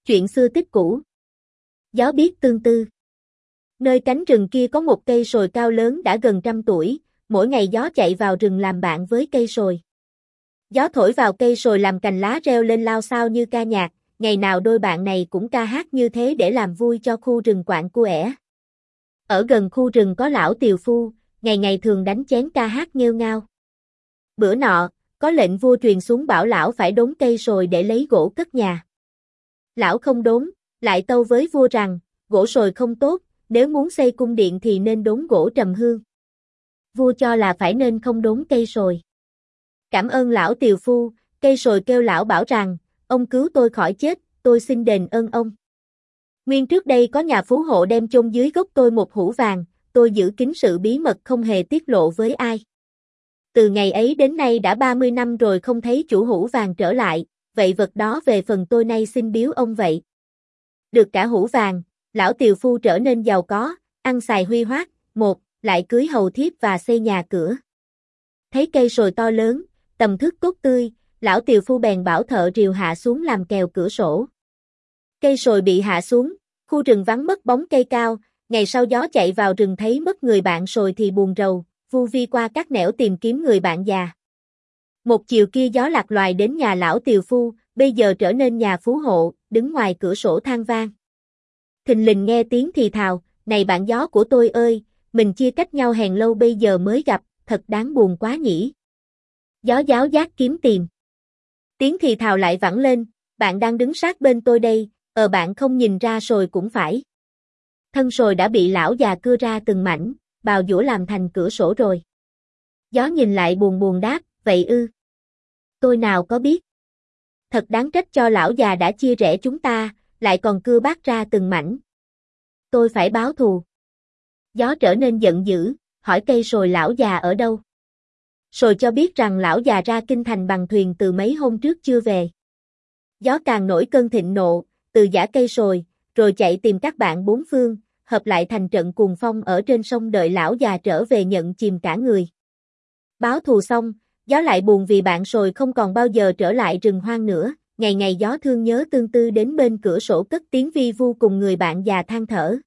Chuyện xưa tích cũ. Gió biết tương tư. Nơi cánh rừng kia có một cây sồi cao lớn đã gần 100 tuổi, mỗi ngày gió chạy vào rừng làm bạn với cây sồi. Gió thổi vào cây sồi làm cành lá reo lên lao xao như ca nhạc, ngày nào đôi bạn này cũng ca hát như thế để làm vui cho khu rừng quạnh quẻ. Ở gần khu rừng có lão tiều phu, ngày ngày thường đánh chén ca hát nghêu ngao. Bữa nọ, có lệnh vua truyền xuống bảo lão phải đốn cây sồi để lấy gỗ cất nhà. Lão không đốn, lại tâu với vua rằng, gỗ sồi không tốt, nếu muốn xây cung điện thì nên đốn gỗ trầm hương. Vua cho là phải nên không đốn cây sồi. Cảm ơn lão tiều phu, cây sồi kêu lão bảo rằng, ông cứu tôi khỏi chết, tôi xin đền ơn ông. Nguyên trước đây có nhà phú hộ đem chôn dưới gốc tôi một hũ vàng, tôi giữ kín sự bí mật không hề tiết lộ với ai. Từ ngày ấy đến nay đã 30 năm rồi không thấy chủ hũ vàng trở lại, vậy vật đó về phần tôi nay xin biếu ông vậy. Được cả hũ vàng, lão tiều phu trở nên giàu có, ăn xài huy hoát, lại cưới hầu thiếp và xây nhà cửa. Thấy cây sồi to lớn, tầm thước cốt tươi, lão tiều phu bèn bảo thợ rìu hạ xuống làm kèo cửa sổ. Cây sồi bị hạ xuống, khu rừng vắng mất bóng cây cao, ngày sau gió chạy vào rừng thấy mất người bạn sồi thì buồn rầu, vu vi qua các nẻo tìm kiếm người bạn già. Một chiều kia gió lạc loài đến nhà lão tiều phu, bây giờ trở nên nhà phú hộ, đứng ngoài cửa sổ than vang. Thình lình nghe tiếng thì thào, này bạn gió của tôi ơi, mình chia cách nhau hèn lâu bây giờ mới gặp, thật đáng buồn quá nhỉ. Gió giáo giác kiếm tìm. Tiếng thì thào lại vẳng lên, bạn đang đứng sát bên tôi đây, bạn không nhìn ra sồi cũng phải. Thân sồi đã bị lão già cưa ra từng mảnh, bào giũa làm thành cửa sổ rồi. Gió nhìn lại buồn buồn đáp, vậy ư? Tôi nào có biết. Thật đáng trách cho lão già đã chia rẽ chúng ta, lại còn cưa bác ra từng mảnh. Tôi phải báo thù. Gió trở nên giận dữ, hỏi cây sồi lão già ở đâu. Sồi cho biết rằng lão già ra kinh thành bằng thuyền từ mấy hôm trước chưa về. Gió càng nổi cơn thịnh nộ, từ giã cây sồi, rồi chạy tìm các bạn bốn phương, hợp lại thành trận cuồng phong ở trên sông đợi lão già trở về nhận chìm cả người. Báo thù xong, gió lại buồn vì bạn sồi không còn bao giờ trở lại rừng hoang nữa, ngày ngày gió thương nhớ tương tư đến bên cửa sổ cất tiếng vi vu cùng người bạn già than thở.